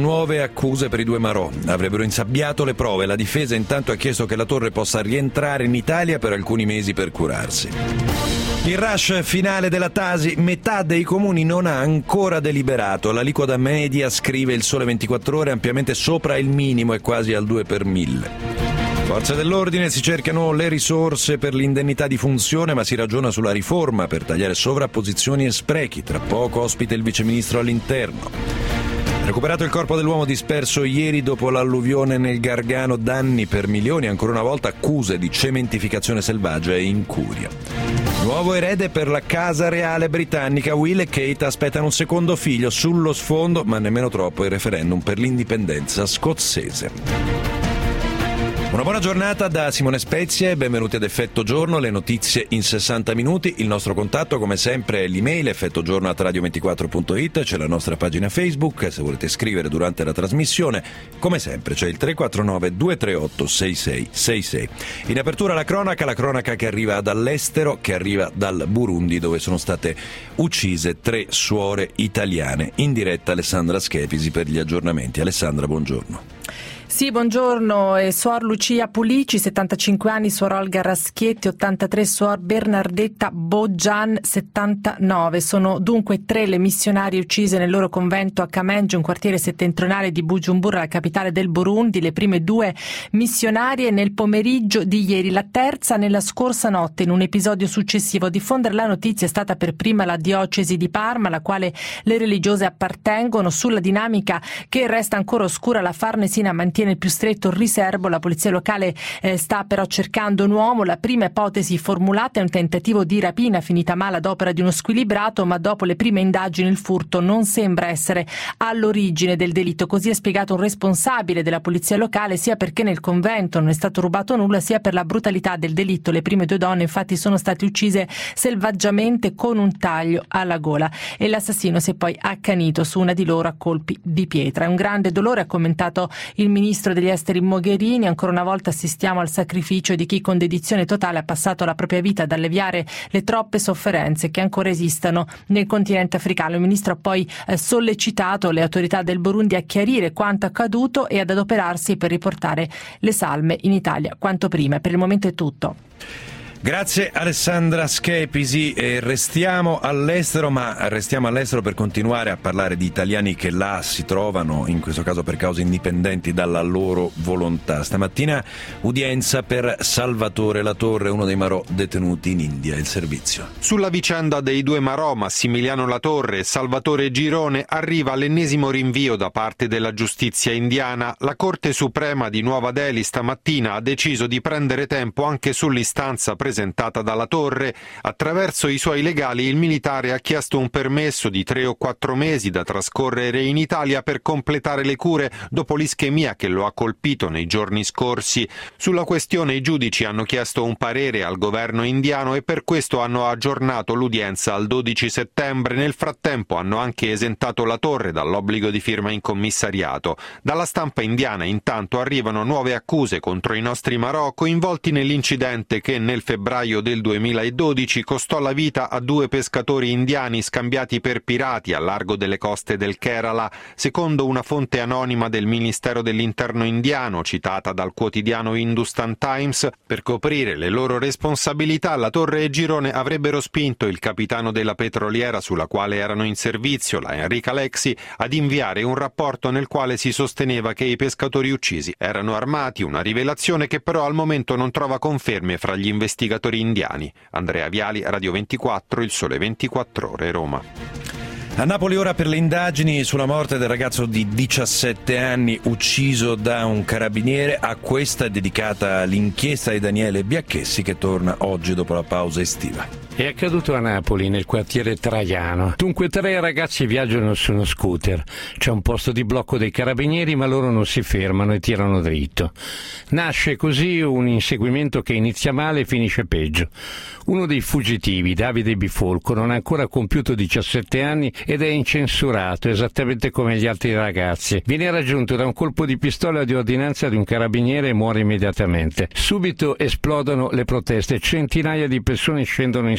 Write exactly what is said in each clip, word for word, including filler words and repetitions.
nuove accuse per i due Marò. Avrebbero insabbiato le prove. La difesa intanto ha chiesto che la Torre possa rientrare in Italia per alcuni mesi per curarsi. Il rush finale della Tasi, metà dei comuni non ha ancora deliberato. L'aliquota media, scrive il Sole ventiquattro Ore, ampiamente sopra il minimo e quasi al due per mille. Forze dell'ordine, si cercano le risorse per l'indennità di funzione, ma si ragiona sulla riforma per tagliare sovrapposizioni e sprechi. Tra poco ospite il viceministro all'interno. Recuperato il corpo dell'uomo disperso ieri dopo l'alluvione nel Gargano, danni per milioni, ancora una volta accuse di cementificazione selvaggia e incuria. Nuovo erede per la casa reale britannica. Will e Kate aspettano un secondo figlio. Sullo sfondo, ma nemmeno troppo, il referendum per l'indipendenza scozzese. Una buona giornata da Simone Spezia e benvenuti ad Effetto Giorno, le notizie in sessanta minuti. Il nostro contatto come sempre è l'email effettogiorno chiocciola radio ventiquattro punto it, c'è la nostra pagina Facebook, se volete scrivere durante la trasmissione come sempre c'è il tre quattro nove due tre otto sei sei sei sei. In apertura la cronaca, la cronaca che arriva dall'estero, che arriva dal Burundi, dove sono state uccise tre suore italiane. In diretta Alessandra Schepisi per gli aggiornamenti. Alessandra, buongiorno. Sì, buongiorno. E suor Lucia Pulici, settantacinque anni, suor Olga Raschietti, ottantatré, suor Bernardetta Boggian, settantanove. Sono dunque tre le missionarie uccise nel loro convento a Kamenge, un quartiere settentrionale di Bujumbura, la capitale del Burundi. Le prime due missionarie nel pomeriggio di ieri, la terza nella scorsa notte, in un episodio successivo. A diffondere la notizia è stata per prima la diocesi di Parma, alla quale le religiose appartengono. Sulla dinamica che resta ancora oscura, la Farnesina mantiene il più stretto riservo. La polizia locale eh, sta però cercando un uomo. La prima ipotesi formulata è un tentativo di rapina finita male ad opera di uno squilibrato, ma dopo le prime indagini il furto non sembra essere all'origine del delitto. Così ha spiegato un responsabile della polizia locale, sia perché nel convento non è stato rubato nulla, sia per la brutalità del delitto. Le prime due donne infatti sono state uccise selvaggiamente con un taglio alla gola e l'assassino si è poi accanito su una di loro a colpi di pietra. È un grande dolore, ha commentato il ministro degli esteri Mogherini. Ancora una volta assistiamo al sacrificio di chi con dedizione totale ha passato la propria vita ad alleviare le troppe sofferenze che ancora esistono nel continente africano. Il ministro ha poi eh, sollecitato le autorità del Burundi a chiarire quanto accaduto e ad adoperarsi per riportare le salme in Italia quanto prima. Per il momento è tutto. Grazie Alessandra Schepisi. E restiamo all'estero, ma restiamo all'estero per continuare a parlare di italiani che là si trovano, in questo caso per cause indipendenti dalla loro volontà. Stamattina udienza per Salvatore Latorre, uno dei Marò detenuti in India. Il servizio. Sulla vicenda dei due Marò, Massimiliano Latorre e Salvatore Girone, arriva l'ennesimo rinvio da parte della giustizia indiana. La Corte Suprema di Nuova Delhi stamattina ha deciso di prendere tempo anche sull'istanza presentata presentata dalla Torre. Attraverso i suoi legali il militare ha chiesto un permesso di tre o quattro mesi da trascorrere in Italia per completare le cure dopo l'ischemia che lo ha colpito nei giorni scorsi. Sulla questione i giudici hanno chiesto un parere al governo indiano e per questo hanno aggiornato l'udienza al dodici settembre. Nel frattempo hanno anche esentato la Torre dall'obbligo di firma in commissariato. Dalla stampa indiana intanto arrivano nuove accuse contro i nostri Marò coinvolti nell'incidente che nel febbraio del duemiladodici costò la vita a due pescatori indiani scambiati per pirati al largo delle coste del Kerala. Secondo una fonte anonima del Ministero dell'Interno indiano, citata dal quotidiano Hindustan Times, per coprire le loro responsabilità Latorre e Girone avrebbero spinto il capitano della petroliera sulla quale erano in servizio, la Enrica Lexi, ad inviare un rapporto nel quale si sosteneva che i pescatori uccisi erano armati, una rivelazione che però al momento non trova conferme fra gli investigatori indiani. Andrea Viali, Radio ventiquattro, Il Sole ventiquattro Ore, Roma. A Napoli ora per le indagini sulla morte del ragazzo di diciassette anni ucciso da un carabiniere. A questa è dedicata l'inchiesta di Daniele Biacchessi, che torna oggi dopo la pausa estiva. È accaduto a Napoli, nel quartiere Traiano. Dunque tre ragazzi viaggiano su uno scooter. C'è un posto di blocco dei carabinieri, ma loro non si fermano e tirano dritto. Nasce così un inseguimento che inizia male e finisce peggio. Uno dei fuggitivi, Davide Bifolco, non ha ancora compiuto diciassette anni ed è incensurato, esattamente come gli altri ragazzi. Viene raggiunto da un colpo di pistola di ordinanza di un carabiniere e muore immediatamente. Subito esplodono le proteste. Centinaia di persone scendono in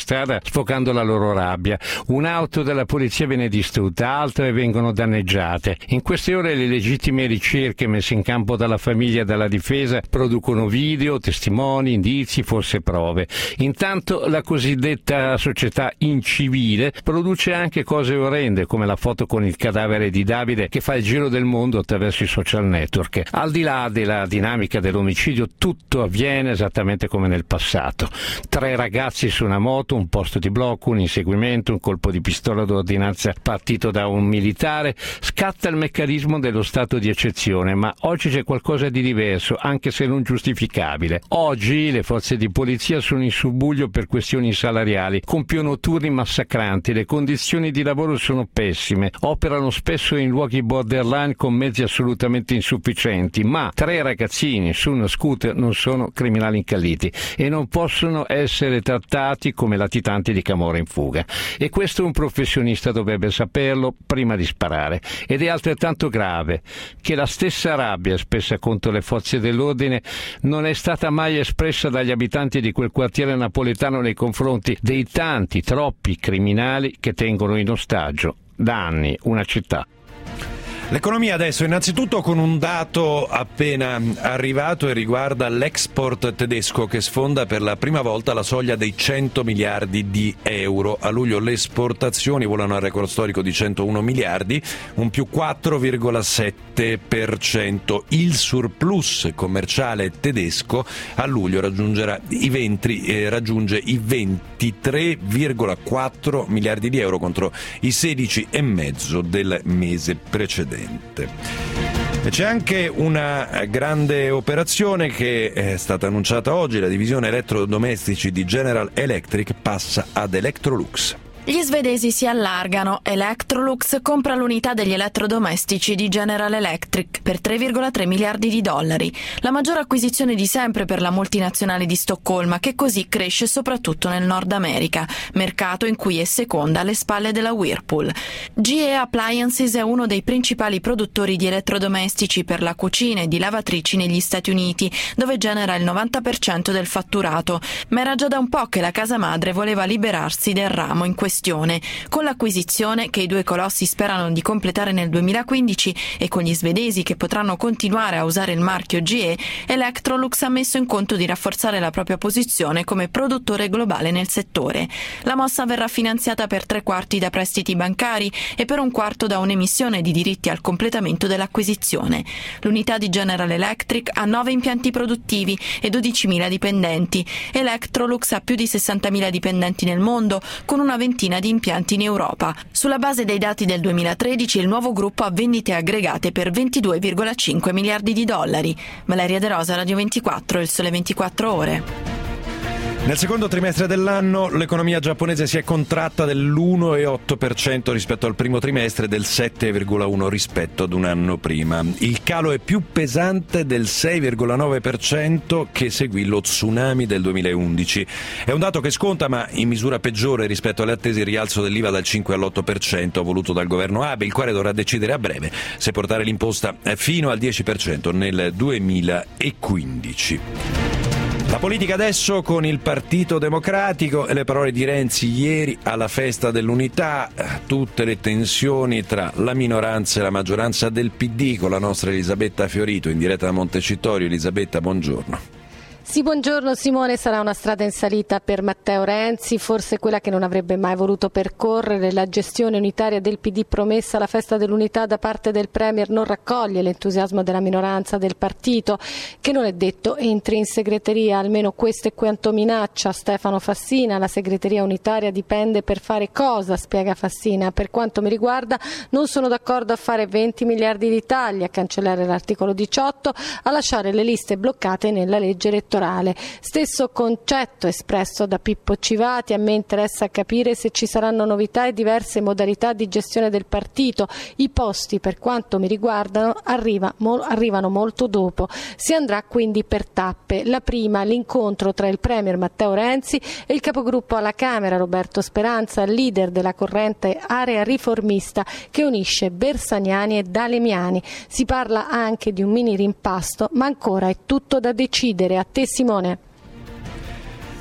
strada sfocando la loro rabbia. Un'auto della polizia viene distrutta, altre vengono danneggiate. In queste ore le legittime ricerche messe in campo dalla famiglia e dalla difesa producono video, testimoni, indizi, forse prove. Intanto la cosiddetta società incivile produce anche cose orrende, come la foto con il cadavere di Davide che fa il giro del mondo attraverso i social network. Al di là della dinamica dell'omicidio, tutto avviene esattamente come nel passato. Tre ragazzi su una moto, un posto di blocco, un inseguimento, un colpo di pistola d'ordinanza partito da un militare. Scatta il meccanismo dello stato di eccezione, ma oggi c'è qualcosa di diverso, anche se non giustificabile. Oggi le forze di polizia sono in subbuglio per questioni salariali, compiono turni massacranti, le condizioni di lavoro sono pessime, operano spesso in luoghi borderline con mezzi assolutamente insufficienti, ma tre ragazzini su uno scooter non sono criminali incalliti e non possono essere trattati come latitanti di camorra in fuga. E questo un professionista dovrebbe saperlo prima di sparare. Ed è altrettanto grave che la stessa rabbia espressa contro le forze dell'ordine non è stata mai espressa dagli abitanti di quel quartiere napoletano nei confronti dei tanti, troppi criminali che tengono in ostaggio da anni una città. L'economia adesso, innanzitutto con un dato appena arrivato e riguarda l'export tedesco che sfonda per la prima volta la soglia dei cento miliardi di euro. A luglio le esportazioni volano al record storico di centouno miliardi, un più quattro virgola sette per cento. Il surplus commerciale tedesco a luglio raggiungerà i venti, eh, raggiunge i ventitré virgola quattro miliardi di euro contro i sedici virgola cinque del mese precedente. E c'è anche una grande operazione che è stata annunciata oggi: la divisione elettrodomestici di General Electric passa ad Electrolux. Gli svedesi si allargano. Electrolux compra l'unità degli elettrodomestici di General Electric per tre virgola tre miliardi di dollari, la maggiore acquisizione di sempre per la multinazionale di Stoccolma, che così cresce soprattutto nel Nord America, mercato in cui è seconda alle spalle della Whirlpool. G E Appliances è uno dei principali produttori di elettrodomestici per la cucina e di lavatrici negli Stati Uniti, dove genera il novanta per cento del fatturato, ma era già da un po' che la casa madre voleva liberarsi del ramo in questione. Con l'acquisizione, che i due colossi sperano di completare nel duemilaquindici, e con gli svedesi che potranno continuare a usare il marchio G E, Electrolux ha messo in conto di rafforzare la propria posizione come produttore globale nel settore. La mossa verrà finanziata per tre quarti da prestiti bancari e per un quarto da un'emissione di diritti al completamento dell'acquisizione. L'unità di General Electric ha nove impianti produttivi e dodicimila dipendenti. Electrolux ha più di sessantamila dipendenti nel mondo, con una ventina di impianti in Europa. Sulla base dei dati del duemilatredici, il nuovo gruppo ha vendite aggregate per ventidue virgola cinque miliardi di dollari. Valeria De Rosa, Radio ventiquattro, Il Sole ventiquattro Ore. Nel secondo trimestre dell'anno l'economia giapponese si è contratta dell'uno virgola otto per cento rispetto al primo trimestre e del sette virgola uno per cento rispetto ad un anno prima. Il calo è più pesante del sei virgola nove per cento che seguì lo tsunami del duemilaundici. È un dato che sconta, ma in misura peggiore rispetto alle attese, il rialzo dell'I V A dal cinque all'otto per cento voluto dal governo Abe, il quale dovrà decidere a breve se portare l'imposta fino al dieci per cento nel duemilaquindici. La politica adesso con il Partito Democratico e le parole di Renzi ieri alla festa dell'Unità, tutte le tensioni tra la minoranza e la maggioranza del P D, con la nostra Elisabetta Fiorito in diretta da Montecitorio. Elisabetta, buongiorno. Sì, buongiorno Simone. Sarà una strada in salita per Matteo Renzi, forse quella che non avrebbe mai voluto percorrere. La gestione unitaria del P D promessa alla festa dell'Unità da parte del Premier non raccoglie l'entusiasmo della minoranza del partito, che non è detto entri in segreteria, almeno questo è quanto minaccia Stefano Fassina. La segreteria unitaria dipende per fare cosa, spiega Fassina. Per quanto mi riguarda non sono d'accordo a fare venti miliardi di tagli, a cancellare l'articolo diciotto, a lasciare le liste bloccate nella legge elettorale. Stesso concetto espresso da Pippo Civati: a me interessa capire se ci saranno novità e diverse modalità di gestione del partito. I posti, per quanto mi riguardano, arriva, mo, arrivano molto dopo. Si andrà quindi per tappe. La prima, l'incontro tra il Premier Matteo Renzi e il capogruppo alla Camera Roberto Speranza, leader della corrente area riformista che unisce Bersaniani e Dalemiani. Si parla anche di un mini rimpasto, ma ancora è tutto da decidere. A te Simone.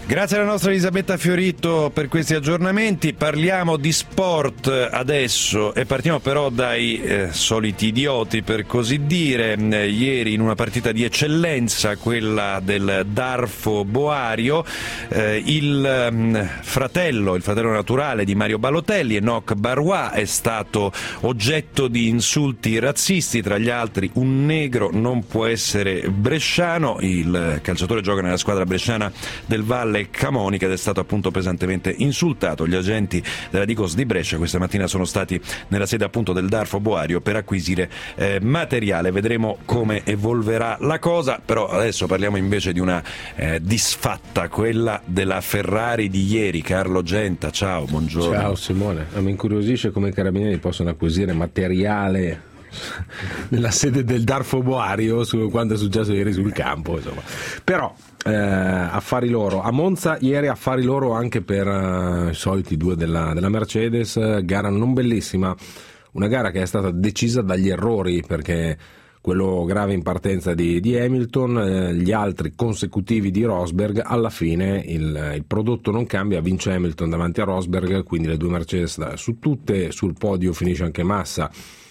Grazie alla nostra Elisabetta Fiorito per questi aggiornamenti. Parliamo di sport adesso e partiamo però dai eh, soliti idioti, per così dire. Eh, ieri in una partita di eccellenza, quella del Darfo Boario, eh, il eh, fratello, il fratello naturale di Mario Balotelli, Enoch Barrois, è stato oggetto di insulti razzisti, tra gli altri un negro non può essere bresciano. Il calciatore gioca nella squadra bresciana del Valle Camonica ed è stato appunto pesantemente insultato. Gli agenti della Digos di Brescia questa mattina sono stati nella sede appunto del Darfo Boario per acquisire eh, materiale. Vedremo come evolverà la cosa, però adesso parliamo invece di una eh, disfatta, quella della Ferrari di ieri. Carlo Genta, ciao, buongiorno. Ciao Simone, mi incuriosisce come i carabinieri possono acquisire materiale nella sede del Darfo Boario su quanto è successo ieri sul campo, insomma. Però eh, affari loro a Monza ieri, affari loro anche per uh, i soliti due della, della Mercedes. Gara non bellissima, una gara che è stata decisa dagli errori, perché quello grave in partenza di, di Hamilton, eh, gli altri consecutivi di Rosberg, alla fine il, il prodotto non cambia, vince Hamilton davanti a Rosberg, quindi le due Mercedes su tutte, sul podio finisce anche Massa.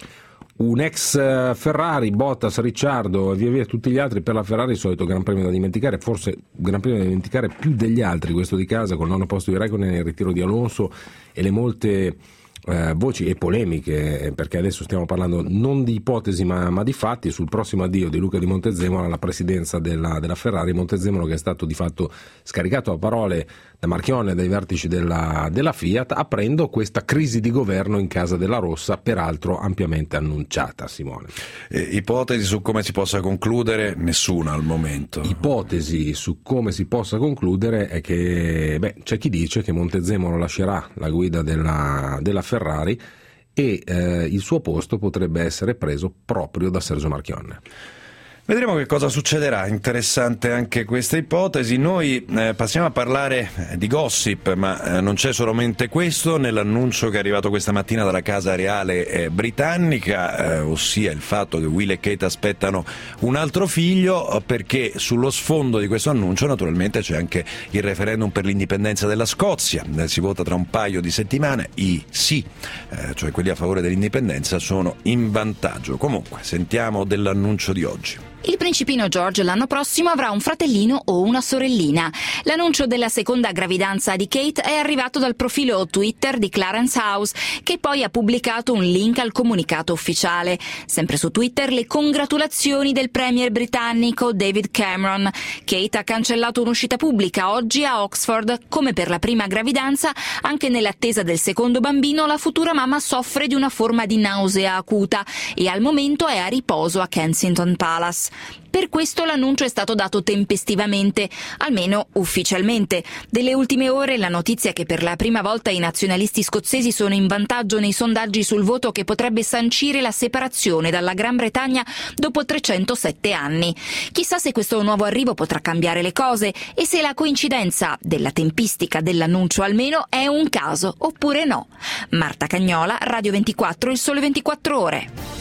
Un ex Ferrari, Bottas, Ricciardo e via via tutti gli altri. Per la Ferrari il solito Gran Premio da dimenticare, forse Gran Premio da dimenticare più degli altri questo di casa, col nono posto di Räikkönen nel ritiro di Alonso e le molte eh, voci e polemiche, perché adesso stiamo parlando non di ipotesi ma, ma di fatti, sul prossimo addio di Luca Di Montezemolo alla presidenza della, della Ferrari. Montezemolo che è stato di fatto scaricato a parole da Marchionne e dai vertici della, della Fiat, aprendo questa crisi di governo in casa della Rossa, peraltro ampiamente annunciata. Simone, eh, ipotesi su come si possa concludere? Nessuna al momento. Ipotesi su come si possa concludere è che beh, c'è chi dice che Montezemolo lascerà la guida della, della Ferrari e eh, il suo posto potrebbe essere preso proprio da Sergio Marchionne. Vedremo che cosa succederà, interessante anche questa ipotesi. Noi eh, passiamo a parlare di gossip, ma eh, non c'è solamente questo nell'annuncio che è arrivato questa mattina dalla Casa Reale eh, britannica, eh, ossia il fatto che Will e Kate aspettano un altro figlio, perché sullo sfondo di questo annuncio naturalmente c'è anche il referendum per l'indipendenza della Scozia. Eh, si vota tra un paio di settimane, i sì, eh, cioè quelli a favore dell'indipendenza, sono in vantaggio. Comunque, sentiamo dell'annuncio di oggi. Il principino George l'anno prossimo avrà un fratellino o una sorellina. L'annuncio della seconda gravidanza di Kate è arrivato dal profilo Twitter di Clarence House, che poi ha pubblicato un link al comunicato ufficiale. Sempre su Twitter le congratulazioni del premier britannico David Cameron. Kate ha cancellato un'uscita pubblica oggi a Oxford. Come per la prima gravidanza, anche nell'attesa del secondo bambino, la futura mamma soffre di una forma di nausea acuta e al momento è a riposo a Kensington Palace. Per questo l'annuncio è stato dato tempestivamente, almeno ufficialmente. Delle ultime ore la notizia che per la prima volta i nazionalisti scozzesi sono in vantaggio nei sondaggi sul voto che potrebbe sancire la separazione dalla Gran Bretagna dopo trecentosette anni. Chissà se questo nuovo arrivo potrà cambiare le cose e se la coincidenza della tempistica dell'annuncio almeno è un caso oppure no. Marta Cagnola, Radio ventiquattro, Il Sole ventiquattro Ore.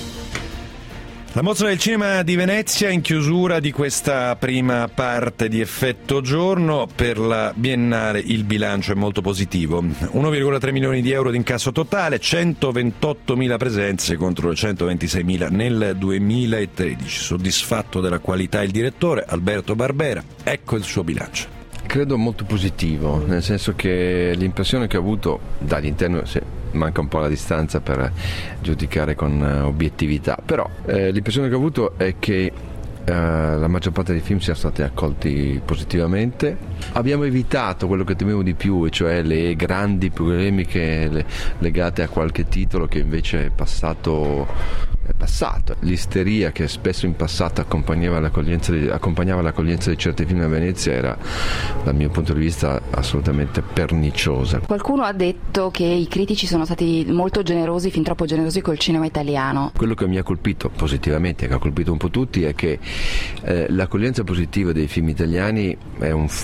La Mostra del Cinema di Venezia in chiusura di questa prima parte di Effetto Giorno. Per la Biennale il bilancio è molto positivo. uno virgola tre milioni di euro di incasso totale, centoventottomila presenze contro le centoventiseimila nel duemilatredici. Soddisfatto della qualità il direttore Alberto Barbera. Ecco il suo bilancio. Credo molto positivo, nel senso che l'impressione che ho avuto dall'interno, se manca un po' la distanza per giudicare con obiettività, però eh, l'impressione che ho avuto è che eh, la maggior parte dei film siano stati accolti positivamente. Abbiamo evitato quello che temevo di più, e cioè le grandi polemiche le, legate a qualche titolo che invece è passato è passato. L'isteria che spesso in passato accompagnava l'accoglienza di, accompagnava l'accoglienza di certi film a Venezia era, dal mio punto di vista, assolutamente perniciosa. Qualcuno ha detto che i critici sono stati molto generosi, fin troppo generosi col cinema italiano. Quello che mi ha colpito positivamente, che ha colpito un po' tutti, è che eh, l'accoglienza positiva dei film italiani è un fatto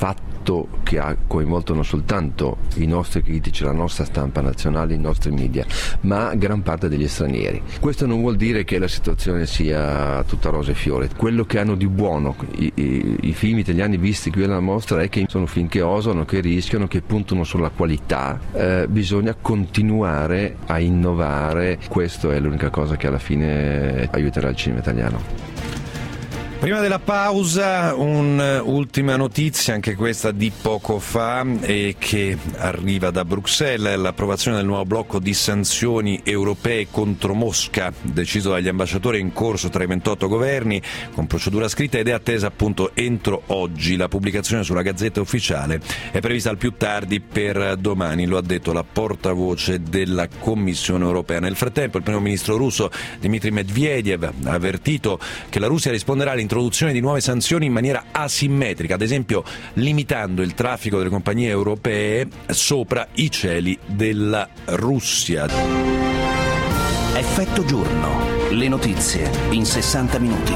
fatto che ha coinvolto non soltanto i nostri critici, la nostra stampa nazionale, i nostri media, ma gran parte degli stranieri. Questo non vuol dire che la situazione sia tutta rose e fiori. Quello che hanno di buono i, i, i film italiani visti qui alla mostra è che sono film che osano, che rischiano, che puntano sulla qualità. Eh, bisogna continuare a innovare, questo è l'unica cosa che alla fine aiuterà il cinema italiano. Prima della pausa un'ultima notizia, anche questa di poco fa, e che arriva da Bruxelles, l'approvazione del nuovo blocco di sanzioni europee contro Mosca, deciso dagli ambasciatori in corso tra i ventotto governi, con procedura scritta, ed è attesa appunto entro oggi. La pubblicazione sulla Gazzetta Ufficiale è prevista al più tardi per domani, lo ha detto la portavoce della Commissione europea. Nel frattempo il primo ministro russo Dmitry Medvedev ha avvertito che la Russia risponderà all'introduzione di nuove sanzioni in maniera asimmetrica, ad esempio limitando il traffico delle compagnie europee sopra i cieli della Russia. Effetto giorno, le notizie in sessanta minuti.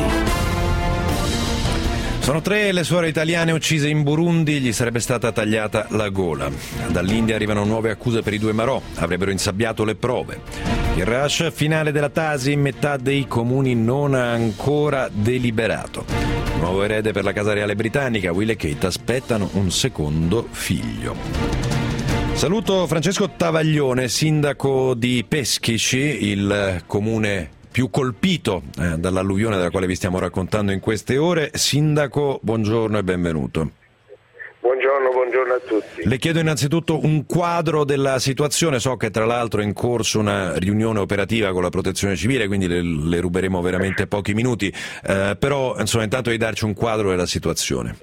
Sono tre le suore italiane uccise in Burundi, gli sarebbe stata tagliata la gola. Dall'India arrivano nuove accuse per i due marò, avrebbero insabbiato le prove. Il rush finale della Tasi, metà dei comuni non ha ancora deliberato. Nuovo erede per la Casa Reale britannica, Will e Kate aspettano un secondo figlio. Saluto Francesco Travaglione, sindaco di Peschici, il comune più colpito eh, dall'alluvione della quale vi stiamo raccontando in queste ore. Sindaco, buongiorno e benvenuto. Buongiorno, buongiorno a tutti. Le chiedo innanzitutto un quadro della situazione, so che tra l'altro è in corso una riunione operativa con la Protezione Civile, quindi le, le ruberemo veramente pochi minuti, eh, però insomma intanto di darci un quadro della situazione.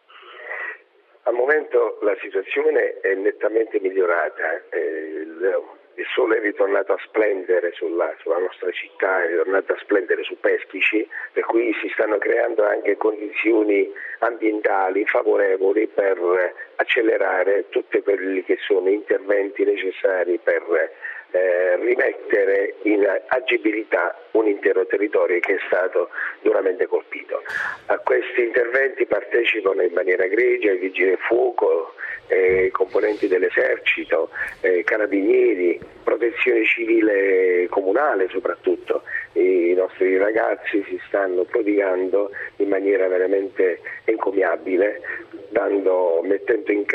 Al momento la situazione è nettamente migliorata, eh, il, il sole è ritornato a splendere sulla, sulla nostra città, è ritornato a splendere su Peschici, per cui si stanno creando anche condizioni ambientali favorevoli per accelerare tutti quelli che sono interventi necessari per eh, rimettere in agibilità un intero territorio che è stato duramente colpito. A questi interventi partecipano in maniera egregia i vigili del fuoco, eh, componenti dell'esercito, eh, carabinieri, protezione civile comunale soprattutto. I nostri ragazzi si stanno prodigando in maniera veramente encomiabile, dando, mettendo in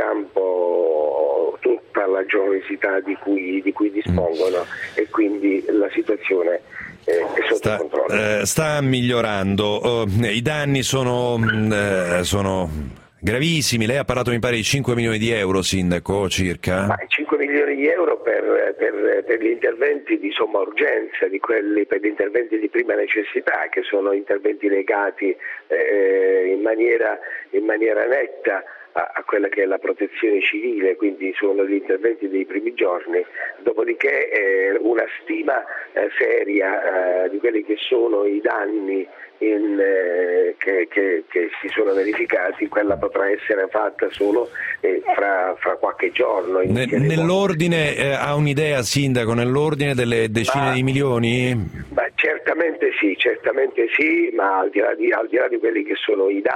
campo tutta la generosità di cui, di cui dispongono, mm. e quindi la situazione è sotto sta, controllo. Eh, sta migliorando, uh, i danni sono, uh, sono gravissimi. Lei ha parlato mi pare di cinque milioni di euro, sindaco, circa? Ma cinque milioni di euro per, per, per gli interventi di somma urgenza, di quelli per gli interventi di prima necessità, che sono interventi legati eh, in maniera, in maniera netta a, a quella che è la protezione civile, quindi sono gli interventi dei primi giorni. Dopodiché eh, una stima eh, seria eh, di quelli che sono i danni In, eh, che, che, che si sono verificati, quella potrà essere fatta solo eh, fra, fra qualche giorno. Ne, nell'ordine, eh, ha un'idea, sindaco, nell'ordine delle decine ma, di milioni? Ma certamente sì, certamente sì, ma al di, là di, al di là di quelli che sono i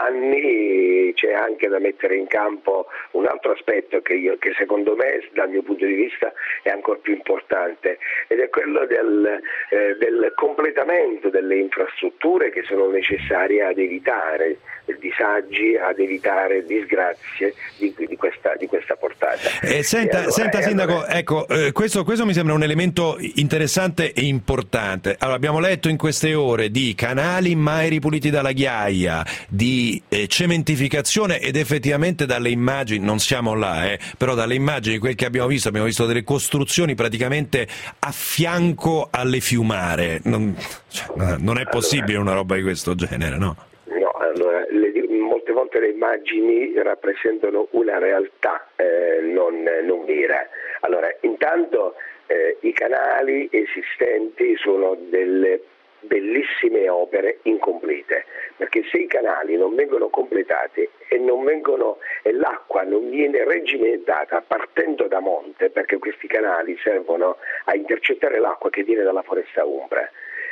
danni c'è anche da mettere in campo un altro aspetto che, io, che secondo me, dal mio punto di vista, è ancora più importante, ed è quello del, eh, del completamento delle infrastrutture che sono necessarie ad evitare disagi, ad evitare disgrazie di, di, questa, di questa portata. Eh, senta, allora, senta sindaco, allora... ecco, eh, questo, questo mi sembra un elemento interessante e importante. Allora, abbiamo letto in queste ore di canali mai ripuliti dalla ghiaia, di eh, cementificazione, ed effettivamente dalle immagini, non siamo là, eh, però dalle immagini, quel che abbiamo visto, abbiamo visto delle costruzioni praticamente a fianco alle fiumare. Non, cioè, non è possibile allora, una roba di questo genere, no? No, allora, le, molte volte le immagini rappresentano una realtà eh, non, non vera. Allora, intanto eh, i canali esistenti sono delle bellissime opere incomplete, perché se i canali non vengono completati e, non vengono, e l'acqua non viene regimentata partendo da monte, perché questi canali servono a intercettare l'acqua che viene dalla foresta umbra,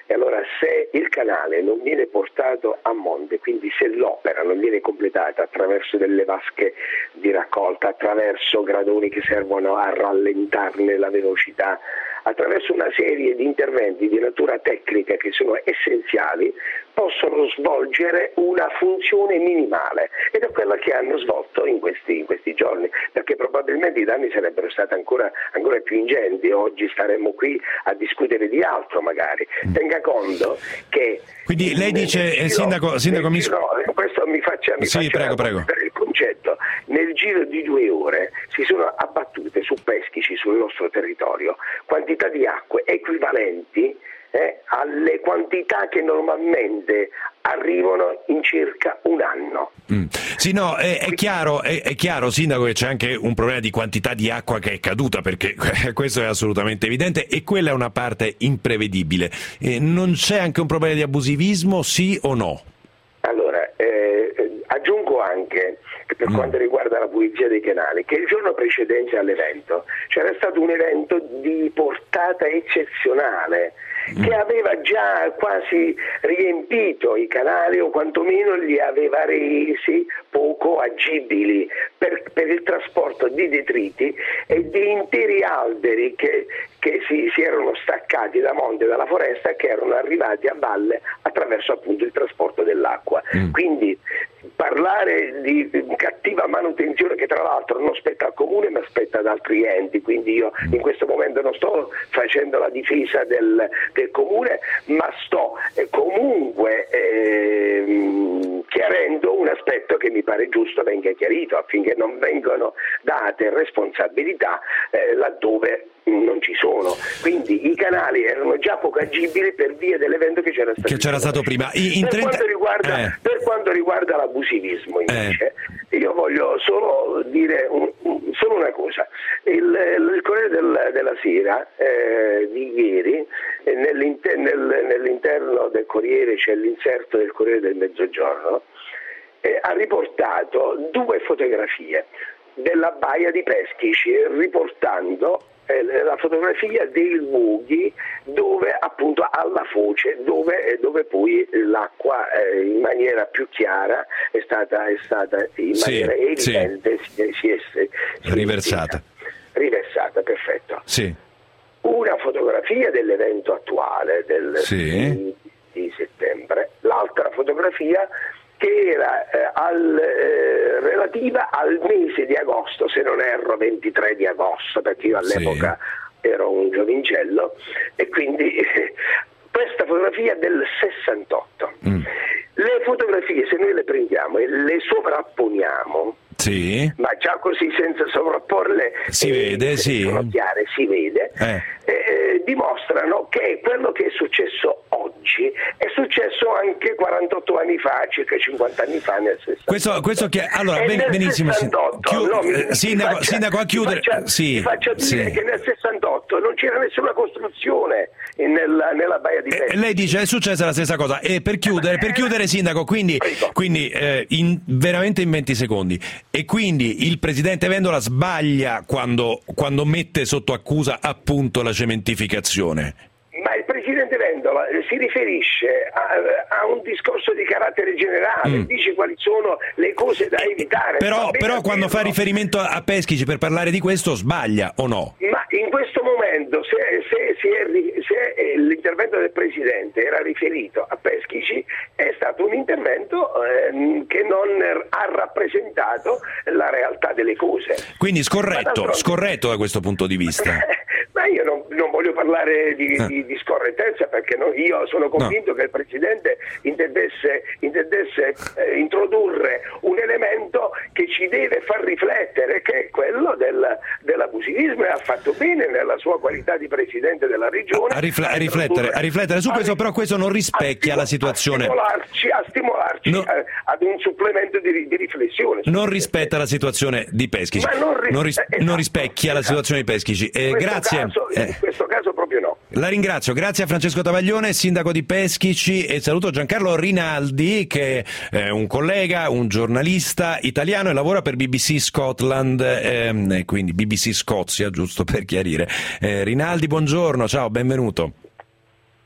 E allora se il canale non viene portato a monte, quindi se l'opera non viene completata attraverso delle vasche di raccolta, attraverso gradoni che servono a rallentarne la velocità, attraverso una serie di interventi di natura tecnica che sono essenziali, possono svolgere una funzione minimale, ed è quella che hanno svolto in questi, in questi giorni, perché probabilmente i danni sarebbero stati ancora, ancora più ingenti. Oggi staremmo qui a discutere di altro magari. Tenga conto che... Quindi lei dice, giro, eh, Sindaco, sindaco mi... Giro, questo mi faccia, mi sì, faccia prego, prego. il concetto. Nel giro di due ore si sono abbattute su Peschici, sul nostro territorio, quantità di acque equivalenti eh, alle quantità che normalmente arrivano in circa un anno. Mm. Sì, no, è, è chiaro, è, è chiaro, Sindaco, che c'è anche un problema di quantità di acqua che è caduta, perché questo è assolutamente evidente, e quella è una parte imprevedibile. Eh, non c'è anche un problema di abusivismo, sì o no? Allora, eh, aggiungo anche che per mm. quanto riguarda la pulizia dei canali, che il giorno precedente all'evento c'era stato un evento di portata eccezionale che aveva già quasi riempito i canali, o quantomeno li aveva resi poco agibili per, per il trasporto di detriti e di interi alberi che, che si, si erano staccati da monte, dalla foresta, che erano arrivati a valle attraverso appunto il trasporto dell'acqua. Mm. Quindi parlare di cattiva manutenzione, che tra l'altro non spetta al comune ma spetta ad altri enti, quindi io in questo momento non sto facendo la difesa del, del comune, ma sto eh, comunque eh, chiarendo un aspetto che mi pare giusto venga chiarito, affinché non vengano date responsabilità eh, laddove non ci sono. Quindi i canali erano già poco agibili per via dell'evento che c'era stato, che c'era stato prima. In, in per, trenta... quanto riguarda, eh. per quanto riguarda l'abusivismo invece, eh. io voglio solo dire un, un, solo una cosa. Il, il Corriere del, della Sera eh, di ieri, eh, nell'inter, nel, nell'interno del Corriere c'è l'inserto del Corriere del Mezzogiorno, eh, ha riportato due fotografie della baia di Peschici, riportando la fotografia dei luoghi dove appunto alla foce, dove, dove poi l'acqua eh, in maniera più chiara è stata, è stata in sì, maniera evidente sì. si, si è, si è riversata. riversata, perfetto. Sì. Una fotografia dell'evento attuale del sì. di, di settembre, l'altra fotografia che era eh, al, eh, relativa al mese di agosto, se non erro ventitré di agosto, perché io all'epoca sì. ero un giovincello, e quindi eh, questa fotografia del sessantotto. Mm. Le fotografie, se noi le prendiamo e le sovrapponiamo, sì. ma già così senza sovrapporle, si eh, vede, sì. sono chiare, si vede, eh. Eh, dimostrano che quello che è successo oggi è successo anche quarantotto anni fa, circa cinquanta anni fa, nel sessantotto. Questo, questo che allora ben, benissimo, sessantotto, Chiu- no, mi, eh, sindaco, mi faccia, sindaco a chiudere, mi faccia, sì, mi faccia dire sì. che nel sessantotto non c'era nessuna costruzione nella, nella baia di Peschici. Eh, lei dice è successa la stessa cosa. E per chiudere, per chiudere sindaco, quindi, quindi eh, in, veramente in venti secondi, e quindi il presidente Vendola sbaglia quando, quando mette sotto accusa appunto la cementificazione? Ma il presidente Vendola si riferisce a, a un discorso di carattere generale, mm. dice quali sono le cose da evitare. Però, però quando fa riferimento a Peschici per parlare di questo sbaglia o no? Ma in questo momento se, se, se, è, se l'intervento del presidente era riferito a Peschici, è stato un intervento eh, che non ha rappresentato la realtà delle cose. Quindi scorretto, scorretto da questo punto di vista. Ma io non, non voglio parlare di, eh. di, di scorrettezza, perché no, io sono convinto no. che il Presidente intendesse, intendesse eh, introdurre un elemento che ci deve far riflettere, che è quello del, dell'abusivismo, e ha fatto bene nella sua qualità di Presidente della Regione a, rifle- a, riflettere, a riflettere su questo, però questo non rispecchia stimo- la situazione. A stimolarci, a stimolarci no. a, ad un supplemento di, di riflessione. Non rispetta la situazione di Peschici, Ma non, ris- non, ris- esatto, non rispecchia esatto. la situazione di Peschici. Eh, grazie. Caso, in eh. questo caso proprio no. La ringrazio, grazie a Francesco Travaglione, sindaco di Peschici, e saluto Giancarlo Rinaldi, che è un collega, un giornalista italiano e lavora per B B C Scotland, ehm, quindi B B C Scozia, giusto per chiarire. Eh, Rinaldi, buongiorno, ciao, benvenuto.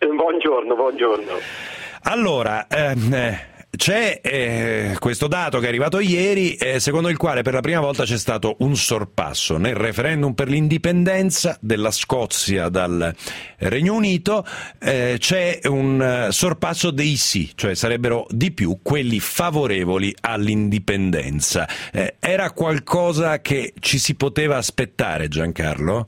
Buongiorno, buongiorno. Allora, ehm, c'è eh, questo dato che è arrivato ieri, eh, secondo il quale per la prima volta c'è stato un sorpasso nel referendum per l'indipendenza della Scozia dal Regno Unito, eh, c'è un sorpasso dei sì, cioè sarebbero di più quelli favorevoli all'indipendenza. Eh, era qualcosa che ci si poteva aspettare, Giancarlo?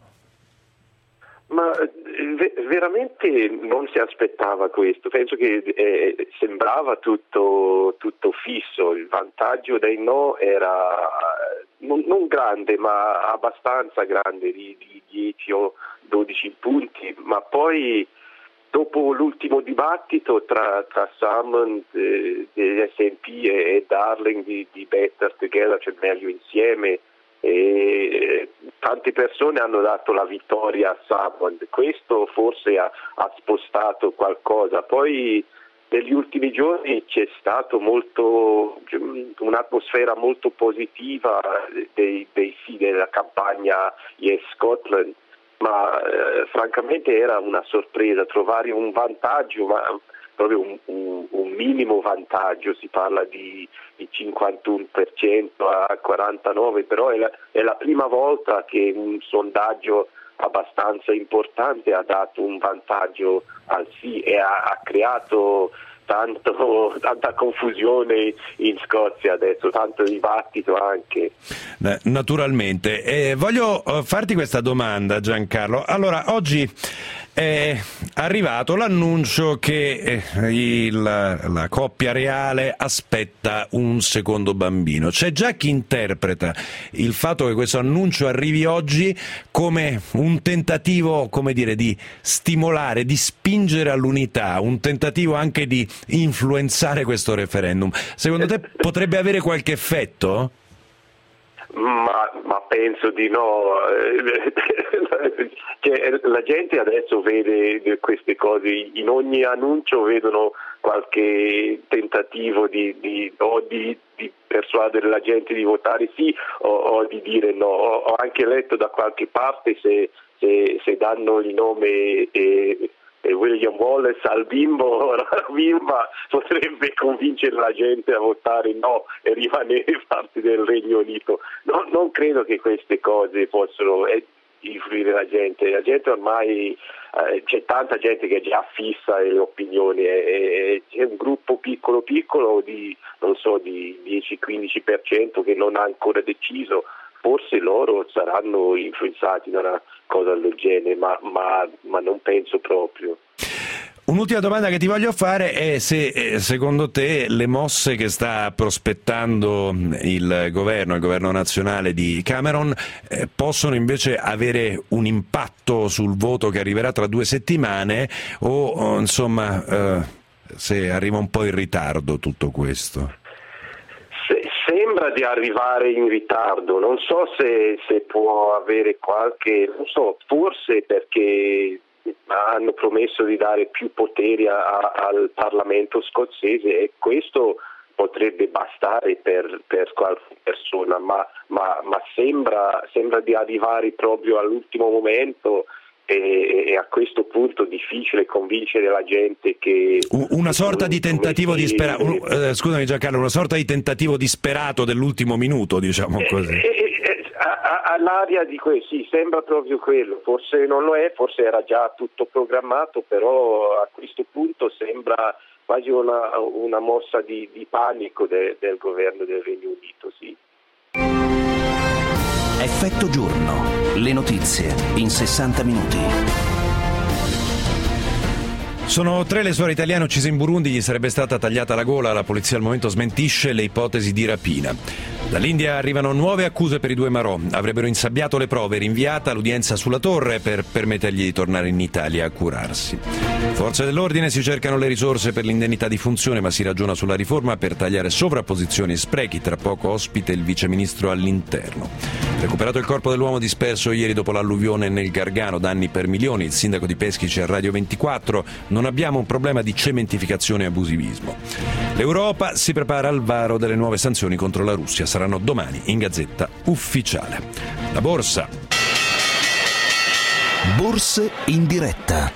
Ma veramente non si aspettava questo, penso che eh, sembrava tutto, tutto fisso, il vantaggio dei no era non, non grande ma abbastanza grande, di, di dieci o dodici punti, ma poi dopo l'ultimo dibattito tra, tra Salmond eh, dell'S and P e, e Darling di, di Better Together, cioè meglio insieme, e tante persone hanno dato la vittoria a Salmond, questo forse ha, ha spostato qualcosa. Poi negli ultimi giorni c'è stato molto un'atmosfera molto positiva dei, dei sì della campagna Yes Scotland, ma eh, francamente era una sorpresa trovare un vantaggio, ma proprio un, un, un minimo vantaggio, si parla di, di cinquantuno per cento a quarantanove per cento, però è la, è la prima volta che un sondaggio abbastanza importante ha dato un vantaggio al sì e ha, ha creato tanto, tanta confusione in Scozia adesso, tanto dibattito anche. Naturalmente. Eh, voglio farti questa domanda, Giancarlo. Allora, oggi è arrivato l'annuncio che il, la coppia reale aspetta un secondo bambino. C'è già chi interpreta il fatto che questo annuncio arrivi oggi come un tentativo, come dire, di stimolare, di spingere all'unità, un tentativo anche di influenzare questo referendum. Secondo te potrebbe avere qualche effetto? Ma, ma penso di no. Che la gente adesso vede queste cose, in ogni annuncio vedono qualche tentativo di, di, o di, di persuadere la gente di votare sì o, o di dire no. Ho, ho anche letto da qualche parte se, se, se danno il nome e, e William Wallace al bimbo, la bimba potrebbe convincere la gente a votare no e rimanere parte del Regno Unito. No, non credo che queste cose possano eh, influire la gente. La gente ormai eh, c'è tanta gente che già fissa le opinioni, e, e c'è un gruppo piccolo piccolo di non so di dieci quindici per cento che non ha ancora deciso. Forse loro saranno influenzati da una cosa del genere, ma, ma, ma non penso proprio. Un'ultima domanda che ti voglio fare è se secondo te le mosse che sta prospettando il governo, il governo nazionale di Cameron, eh, possono invece avere un impatto sul voto che arriverà tra due settimane o, o insomma eh, se arriva un po' in ritardo tutto questo? Sembra di arrivare in ritardo, non so se, se può avere qualche, non so, forse perché hanno promesso di dare più poteri a, al Parlamento scozzese e questo potrebbe bastare per, per qualche persona, ma, ma, ma sembra, sembra di arrivare proprio all'ultimo momento. E, e a questo punto difficile convincere la gente che una sorta di tentativo disperato, eh, scusami Giancarlo, una sorta di tentativo disperato dell'ultimo minuto, diciamo così. Eh, eh, all'aria di questo, sì, sembra proprio quello, forse non lo è, forse era già tutto programmato, però a questo punto sembra quasi una, una mossa di, di panico de, del governo del Regno Unito, sì. Effetto giorno. Le notizie in sessanta minuti. Sono tre le suore italiane uccise in Burundi, gli sarebbe stata tagliata la gola, la polizia al momento smentisce le ipotesi di rapina. Dall'India arrivano nuove accuse per i due marò, avrebbero insabbiato le prove, rinviata l'udienza sulla torre per permettergli di tornare in Italia a curarsi. Forze dell'ordine si cercano le risorse per l'indennità di funzione, ma si ragiona sulla riforma per tagliare sovrapposizioni e sprechi, tra poco ospite il viceministro all'interno. Recuperato il corpo dell'uomo disperso ieri dopo l'alluvione nel Gargano, danni per milioni, il sindaco di Peschici a Radio ventiquattro, non abbiamo un problema di cementificazione e abusivismo. L'Europa si prepara al varo delle nuove sanzioni contro la Russia, saranno domani in Gazzetta Ufficiale. La borsa. Borse in diretta.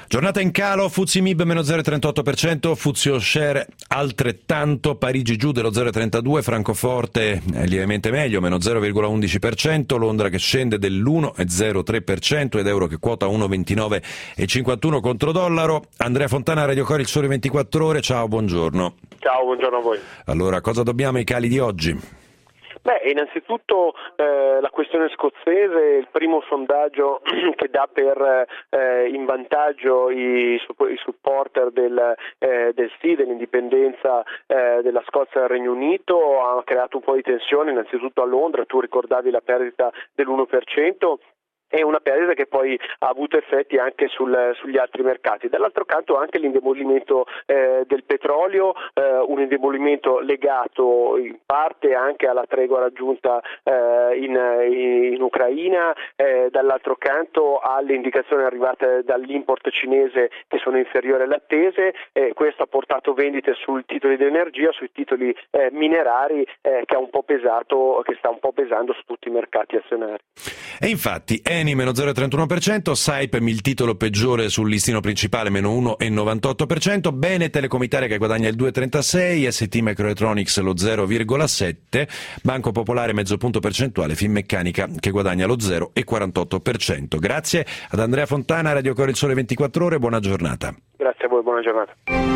Giornata in calo, F T S E M I B meno zero virgola trentotto per cento, F T S E All Share altrettanto, Parigi giù dello zero virgola trentadue, Francoforte è lievemente meglio, meno zero virgola undici per cento, Londra che scende dell'uno virgola zero tre per cento ed euro che quota uno virgola ventinove e cinquantuno contro dollaro. Andrea Fontana, Radio Cori, il Sole ventiquattro Ore, ciao, buongiorno. Ciao, buongiorno a voi. Allora, cosa dobbiamo ai cali di oggi? Beh, innanzitutto eh, la questione scozzese, il primo sondaggio che dà per eh, in vantaggio i, i supporter del, eh, del sì, dell'indipendenza eh, della Scozia dal Regno Unito, ha creato un po' di tensione innanzitutto a Londra. Tu ricordavi la perdita dell'uno per cento. È una perdita che poi ha avuto effetti anche sul, sugli altri mercati. Dall'altro canto anche l'indebolimento eh, del petrolio, eh, un indebolimento legato in parte anche alla tregua raggiunta eh, in, in Ucraina, eh, dall'altro canto alle indicazioni arrivate dall'import cinese che sono inferiori alle attese. Eh, questo ha portato vendite sui titoli di energia, sui titoli eh, minerari eh, che ha un po' pesato, che sta un po' pesando su tutti i mercati azionari. E infatti Eni meno zero virgola trentuno per cento, Saipem il titolo peggiore sul listino principale meno uno virgola novantotto per cento, Bene Telecom Italia che guadagna il due virgola trentasei, S T Microelectronics lo zero virgola sette, Banco Popolare mezzo punto percentuale, Finmeccanica che guadagna lo zero virgola quarantotto per cento. Grazie ad Andrea Fontana, Radio Cori, il Sole ventiquattro Ore, buona giornata. Grazie a voi, buona giornata.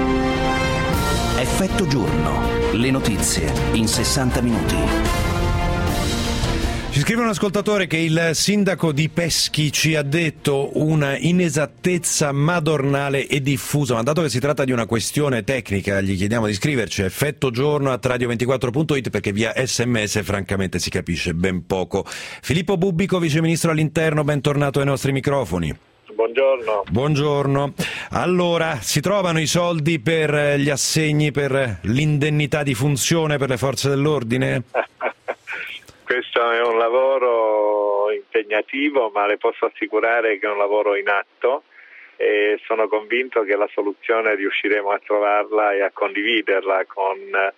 Effetto giorno, le notizie in sessanta minuti. Ci scrive un ascoltatore che il sindaco di Peschi ci ha detto una inesattezza madornale e diffusa, ma dato che si tratta di una questione tecnica gli chiediamo di scriverci a effetto giorno a radio ventiquattro punto it perché via sms francamente si capisce ben poco. Filippo Bubbico, vice ministro all'interno, bentornato ai nostri microfoni. Buongiorno. Buongiorno. Allora, si trovano i soldi per gli assegni per l'indennità di funzione per le forze dell'ordine? Questo è un lavoro impegnativo, ma le posso assicurare che è un lavoro in atto e sono convinto che la soluzione riusciremo a trovarla e a condividerla con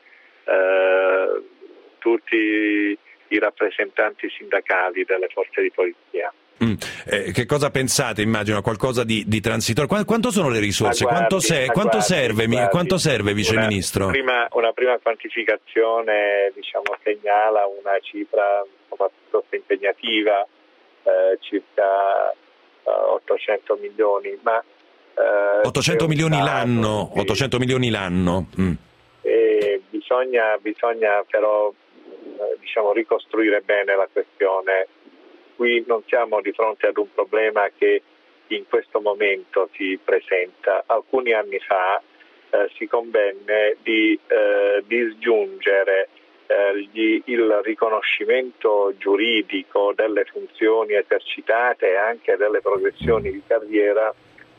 eh, tutti i rappresentanti sindacali delle forze di polizia. Mm. Eh, che cosa pensate? Immagino qualcosa di, di transitorio. Qu- quanto sono le risorse? Guardi, quanto, se- quanto, guardi, serve, guardi, quanto serve, Vice una, Ministro? Prima, una prima quantificazione diciamo, segnala una cifra insomma, piuttosto impegnativa, eh, circa eh, ottocento milioni. Ma, eh, ottocento milioni stato, l'anno, sì. ottocento milioni l'anno. Mm. E bisogna, bisogna però eh, diciamo, ricostruire bene la questione. Qui non siamo di fronte ad un problema che in questo momento si presenta. Alcuni anni fa eh, si convenne di eh, disgiungere eh, gli, il riconoscimento giuridico delle funzioni esercitate e anche delle progressioni di carriera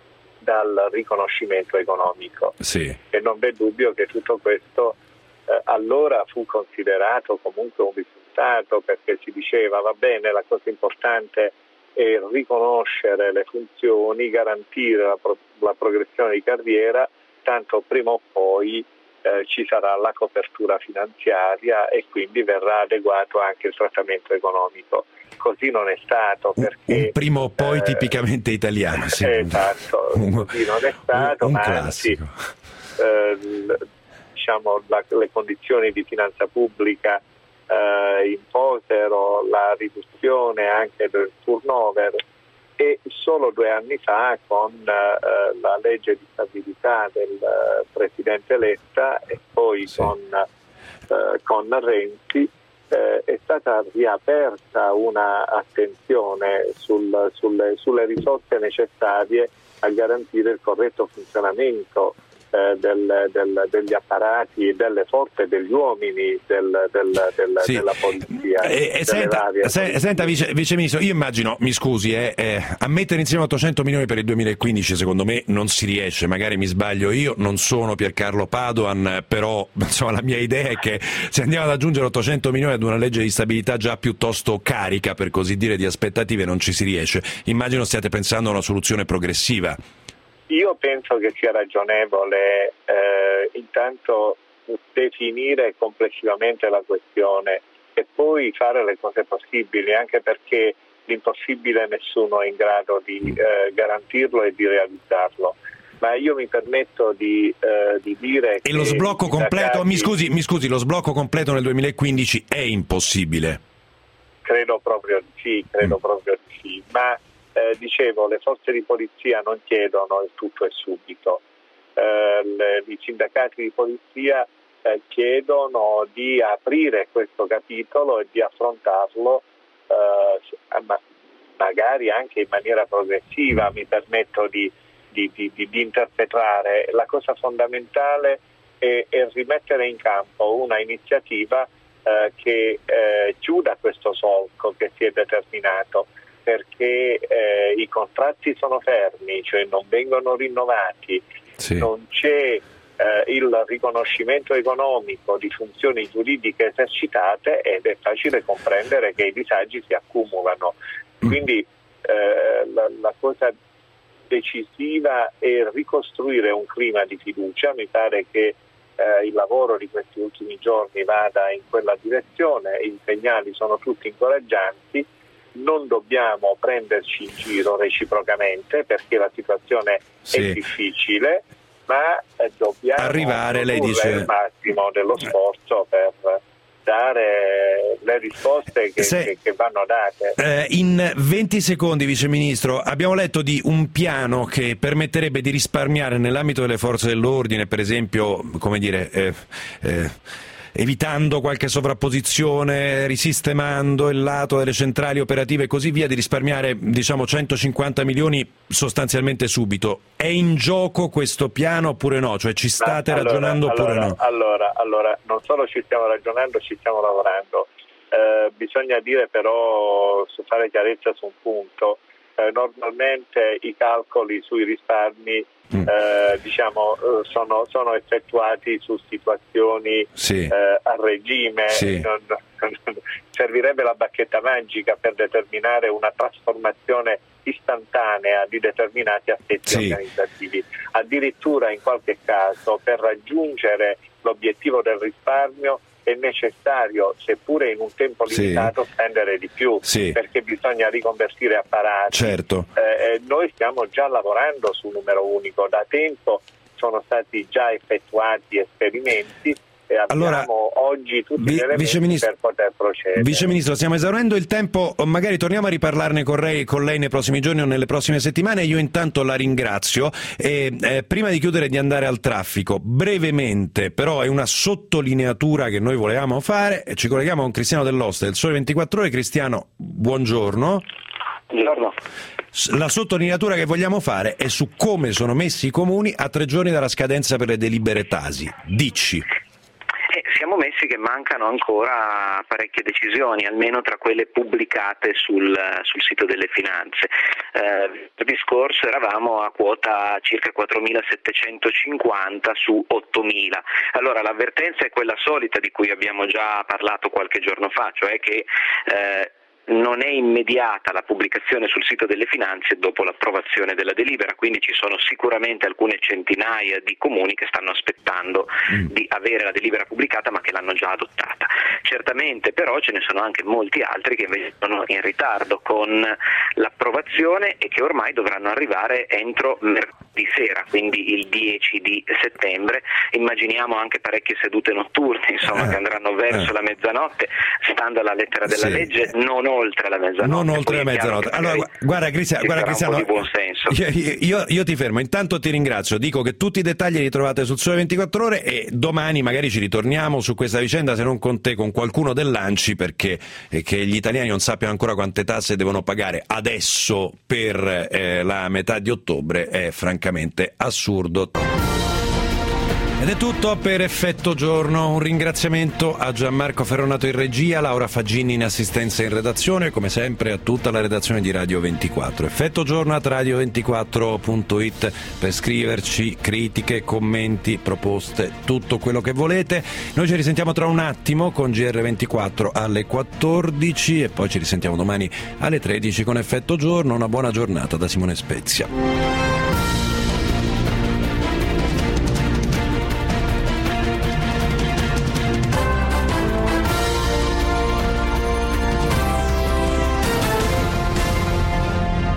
dal riconoscimento economico. Sì. E non v'è dubbio che tutto questo eh, allora fu considerato comunque un risultato, perché si diceva va bene, la cosa importante è riconoscere le funzioni, garantire la, pro- la progressione di carriera, tanto prima o poi eh, ci sarà la copertura finanziaria e quindi verrà adeguato anche il trattamento economico. Così non è stato, perché un prima o poi eh, tipicamente italiano. Sì. Esatto, così non è stato, un, un ma classico. anzi eh, diciamo la, le condizioni di finanza pubblica eh, imposero la riduzione anche del turnover e solo due anni fa con eh, la legge di stabilità del eh, Presidente Letta e poi sì. con, eh, con Renzi eh, è stata riaperta una attenzione sul, sulle, sulle risorse necessarie a garantire il corretto funzionamento eh, del, del, degli apparati, delle forze e degli uomini del, del, del, sì. della polizia. E, e senta, se, senta vice, vice Ministro, io immagino, mi scusi, eh, eh, a mettere insieme ottocento milioni per il duemilaquindici secondo me non si riesce, magari mi sbaglio io, non sono Piercarlo Padoan, però insomma la mia idea è che se andiamo ad aggiungere ottocento milioni ad una legge di stabilità già piuttosto carica, per così dire, di aspettative, non ci si riesce. Immagino stiate pensando a una soluzione progressiva. Io penso che sia ragionevole eh, intanto definire complessivamente la questione e poi fare le cose possibili, anche perché l'impossibile nessuno è in grado di eh, garantirlo e di realizzarlo. Ma io mi permetto di, eh, di dire e lo sblocco completo, mi scusi, mi scusi, lo sblocco completo nel duemilaquindici è impossibile? Credo proprio di sì, credo mm. proprio di sì, ma eh, dicevo, le forze di polizia non chiedono il tutto e subito, eh, le, i sindacati di polizia eh, chiedono di aprire questo capitolo e di affrontarlo eh, ma magari anche in maniera progressiva, mi permetto di Di, di, di interpretare. La cosa fondamentale è, è rimettere in campo una iniziativa eh, che eh, chiuda questo solco che si è determinato, perché eh, i contratti sono fermi, cioè non vengono rinnovati, sì. non c'è eh, il riconoscimento economico di funzioni giuridiche esercitate ed è facile comprendere che i disagi si accumulano. Quindi eh, la, la cosa decisiva è ricostruire un clima di fiducia. Mi pare che eh, il lavoro di questi ultimi giorni vada in quella direzione, i segnali sono tutti incoraggianti, non dobbiamo prenderci in giro reciprocamente perché la situazione sì. è difficile, ma eh, dobbiamo arrivare, lei dice, il massimo dello sforzo per dare le risposte che, Se, che, che vanno date. Eh, in venti secondi, Vice Ministro, abbiamo letto di un piano che permetterebbe di risparmiare nell'ambito delle forze dell'ordine, per esempio, come dire, eh, eh, evitando qualche sovrapposizione, risistemando il lato delle centrali operative e così via, di risparmiare diciamo centocinquanta milioni sostanzialmente subito. È in gioco questo piano oppure no? Cioè ci state allora, ragionando oppure allora, no? Allora, allora, non solo ci stiamo ragionando, ci stiamo lavorando. Eh, bisogna dire però, su fare chiarezza su un punto, eh, normalmente i calcoli sui risparmi Mm. Eh, diciamo sono, sono effettuati su situazioni sì. eh, a regime, sì. non, non, servirebbe la bacchetta magica per determinare una trasformazione istantanea di determinati aspetti sì. organizzativi. Addirittura in qualche caso per raggiungere l'obiettivo del risparmio è necessario, seppure in un tempo limitato, sì. spendere di più, sì. perché bisogna riconvertire apparati. Certo. Eh, noi stiamo già lavorando sul numero unico, da tempo sono stati già effettuati esperimenti e abbiamo allora, oggi tutti vi, gli elementi per poter procedere. Vice Ministro, stiamo esaurendo il tempo, magari torniamo a riparlarne con lei, con lei nei prossimi giorni o nelle prossime settimane. Io intanto la ringrazio e eh, prima di chiudere e di andare al traffico, brevemente, però è una sottolineatura che noi volevamo fare, ci colleghiamo con Cristiano Dell'Oste del Sole ventiquattro Ore. Cristiano, buongiorno. Buongiorno. La sottolineatura che vogliamo fare è su come sono messi i comuni a tre giorni dalla scadenza per le delibere Tasi. Dici. Siamo messi che mancano ancora parecchie decisioni, almeno tra quelle pubblicate sul, sul sito delle finanze. Eh, l'anno scorso eravamo a quota circa quattromilasettecentocinquanta su ottomila. Allora l'avvertenza è quella solita di cui abbiamo già parlato qualche giorno fa, cioè che eh, non è immediata la pubblicazione sul sito delle finanze dopo l'approvazione della delibera, quindi ci sono sicuramente alcune centinaia di comuni che stanno aspettando mm. di avere la delibera pubblicata ma che l'hanno già adottata. Certamente però ce ne sono anche molti altri che invece sono in ritardo con l'approvazione e che ormai dovranno arrivare entro mercoledì sera, quindi il dieci di settembre. Immaginiamo anche parecchie sedute notturne, insomma, eh. che andranno verso eh. la mezzanotte, stando alla lettera della sì. legge, non oltre la mezzanotte. Non oltre la mezzanotte. Allora, guarda Cristiano, guarda, Cristiano io, io, io ti fermo. Intanto ti ringrazio. Dico che tutti i dettagli li trovate sul Sole ventiquattro Ore e domani magari ci ritorniamo su questa vicenda, se non con te, con qualcuno dell'Anci, perché eh, che gli italiani non sappiano ancora quante tasse devono pagare adesso per eh, la metà di ottobre è francamente assurdo. Ed è tutto per Effetto Giorno. Un ringraziamento a Gianmarco Ferronato in regia, Laura Faggini in assistenza e in redazione, come sempre a tutta la redazione di Radio ventiquattro. Effetto Giorno at radio ventiquattro punto it per scriverci critiche, commenti, proposte, tutto quello che volete. Noi ci risentiamo tra un attimo con G R ventiquattro alle quattordici e poi ci risentiamo domani alle tredici con Effetto Giorno. Una buona giornata da Simone Spezia.